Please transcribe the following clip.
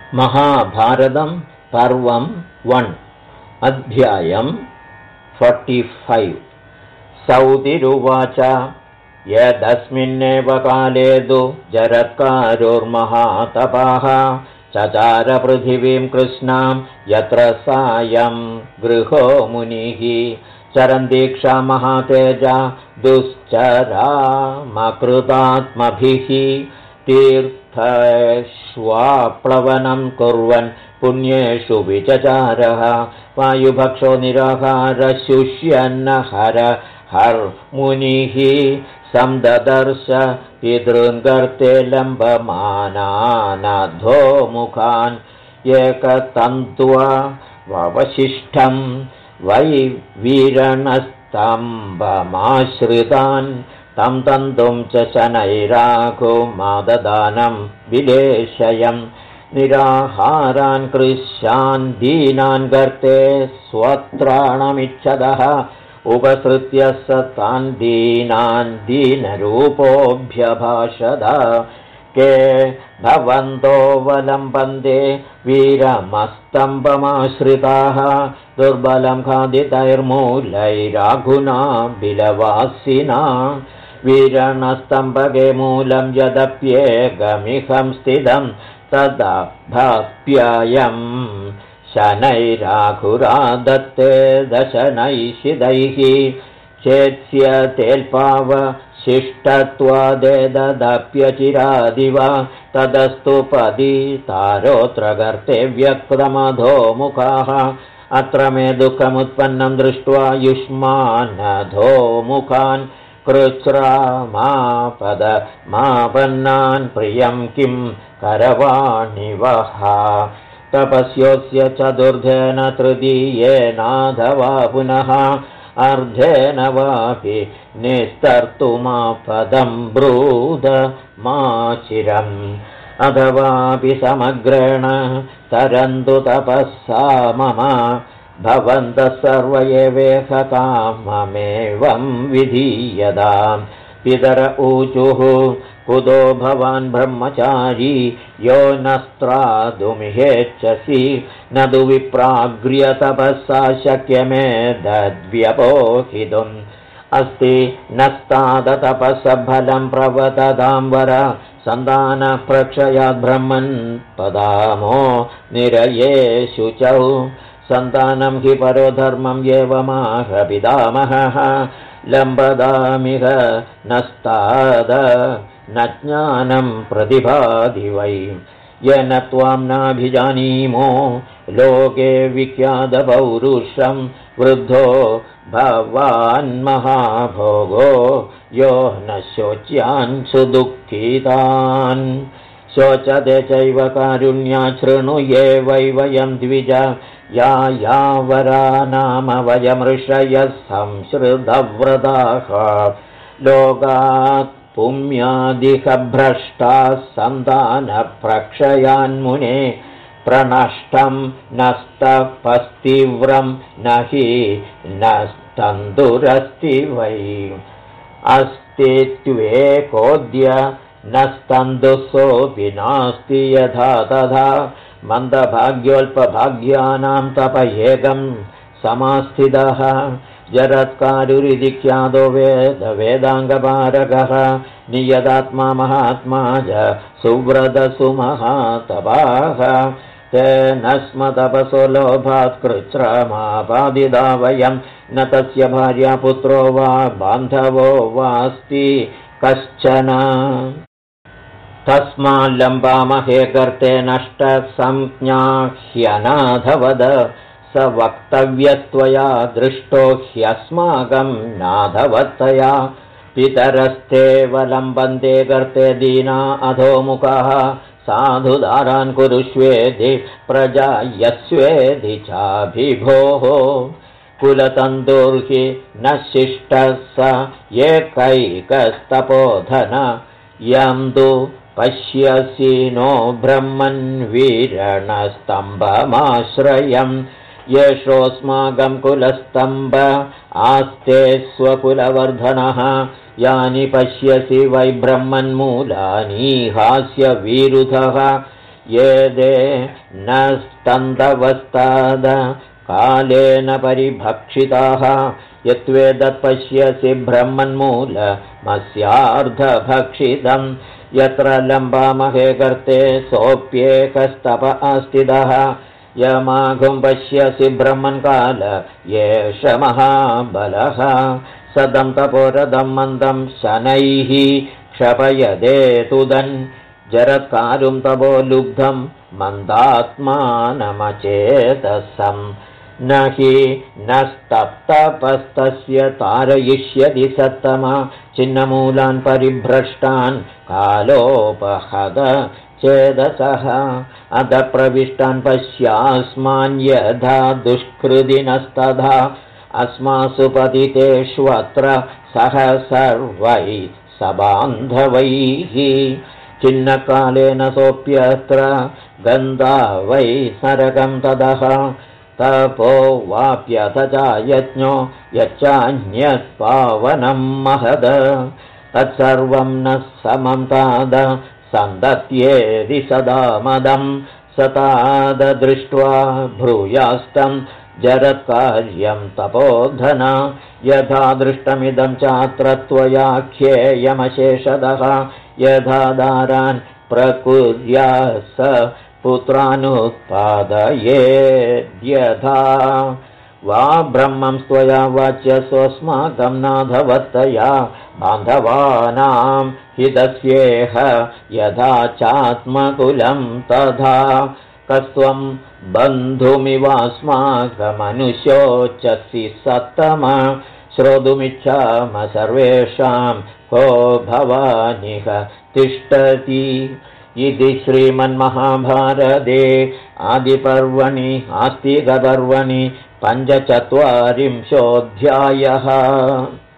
महाभारतं पर्वं 1 अध्यायं 45 सौतिरुवाच यदस्मिन्नेव काले तु जरत्कारुर्महातपः चचार पृथिवीं कृष्णां यत्र सायं गृहो मुनिः चरन्दीक्षा महातेजा दुश्चरामकृतात्मभिः तीर्थेष्वाप्लवनं कुर्वन् पुण्येषु विचचारः वायुभक्षो निराहारशुष्यन्न हर्मुनिः संददर्श पितॄन्गर्ते लम्बमानानधोमुखान् एकतन्त्वा ववशिष्ठं वै वीरणस्तम्भमाश्रितान् तं तन्तुं च शनैराघुमाददानं विलेशयन् निराहारान् कृशान् दीनान् गर्ते स्वत्राणमिच्छदः उपसृत्य स तान् दीनान् दीनरूपोऽभ्यभाषद के भवन्तो वलम्बन्ते वीरमस्तम्भमाश्रिताः दुर्बलं खादितैर्मूलैराघुना बिलवासिना वीरणस्तम्भके मूलं यदप्येकमिहं स्थितं तदभप्ययं शनैराघुरादत्ते दशनैषिदैः चेत्स्यतेऽल्पावशिष्टत्वादेदप्यचिरादिव तदस्तु पतितारोऽत्र गर्ते व्यक्तमधोमुखाः अत्र मे दुःखमुत्पन्नं दृष्ट्वा युष्मानधोमुखान् कृच्छ्रामापदमापन्नान् प्रियं किं करवाणिवः तपस्योऽस्य चतुर्धेन तृतीयेनाधवा पुनः अर्धेन वापि निस्तर्तुमापदं ब्रूदमाचिरम् अथवापि समग्रेण तरन्तु तपःसा मम भवन्तः सर्व एवेह काममेवं विधीयताम् पितर ऊचुः कुतो भवान् ब्रह्मचारी यो नस्त्रादुमिहेच्छसि न तु विप्राग्र्यतपःसा शक्यमेतद्व्यपोहितुम् अस्ति नस्तादतपःसफलं प्रवदतां वर सन्तानप्रक्षयाद्ब्रह्मन् पदामो निरये शुचौ सन्तानं हि परो धर्मं एवमाह पितामहः लम्बदामिह नस्ताद न ज्ञानं प्रतिभाति वै येन त्वां नाभिजानीमो लोके विख्यातपौरुषं वृद्धो भवान्महाभोगो यो न शोच्यान् सुदुःखितान् शोचते चैव कारुण्यात् शृणु ये वै वयं द्विज या वरा नाम वयमृषयः संश्रितव्रताः लोकात् पुण्यादिह भ्रष्टाः सन्तानप्रक्षयान्मुने प्रनष्टं नस्तपस्तीव्रं न हि नस्तन्तुरस्ति वै अस्तित्वेकोऽद्य नस्तन्तुसोऽपि नास्ति यथा तथा मन्दभाग्योऽल्पभाग्यानां तप एकं समास्थितः जरत्कारुरिति ख्यातो वेदाङ्गपारकः नियतात्मा महात्मा च सुव्रतसुमहातपाः तेन स्म तपसो लोभात् कृच्छ्रमापादिता वयं न तस्य भार्या पुत्रो वा बान्धवो वास्ति कश्चन तस्माल्लम्बामहे गर्ते नष्टसंज्ञाह्यनाथवद स वक्तव्यस्त्वया दृष्टो ह्यस्माकं नाथवत्तया पितरस्तेऽवलम्बन्ते गर्ते दीना अधोमुखः साधुदारान् कुरुष्वेधि प्रजा यस्वेधि चाभिभोः कुलतन्तुर्हि न शिष्टः स एकैकस्तपोधन यं तु पश्यसि नो ब्रह्मन् वीरणस्तम्भमाश्रयम् येषोऽस्माकं कुलस्तम्भ आस्ते स्वकुलवर्धनः यानि पश्यसि वै ब्रह्मन्मूलानि हास्य विरुधः येदे न स्तन्दवस्ताद कालेन परिभक्षिताः यत्वेदत् पश्यसि ब्रह्मन्मूलमस्यार्धभक्षितम् यत्र लम्बामहे गर्ते सोऽप्येकस्तप आस्थितः यमाघुं पश्यसि ब्रह्मन्काल एष महाबलः सदं तपोरदं मन्दं शनैः क्षपयदेतुदन् जरत्कारुं तपो लुब्धं मन्दात्मानमचेतसं न हि नस्तप्तपस्तस्य तारयिष्यति सत्तमा छिन्नमूलान् परिभ्रष्टान् कालोपहद चेदसः अध प्रविष्टान् पश्यास्मान् यथा दुष्कृतिनस्तथा अस्मासु पतितेष्वत्र सह सर्वैः सबान्धवैः छिन्नकालेन सोऽप्यत्र गन्धा वै नरकं ततः तपो वाप्यथ च यज्ञो यच्चान्यत्पावनं महद तत्सर्वं न समं ताद सन्दत्येदि सदा मदं सताद दृष्ट्वा भ्रूयास्तं जरत्कार्यं तपोधन यथा दृष्टमिदं चात्र त्वयाख्येयमशेषतः यथा दारान् प्रकुर्या स पुत्रानुत्पादयेद्यथा वा ब्रह्मं त्वया वाच्य स्वस्माकं नाथवत्तया बान्धवानां हितस्येह यथा चात्मकुलं तथा कस्त्वं बन्धुमिवास्माकमनुशोचसि सत्तम श्रोतुमिच्छाम सर्वेषां को भवानिह तिष्ठति इति श्रीमन्महाभारते आदिपर्वणि आस्तिकपर्वणि 45 अध्यायः।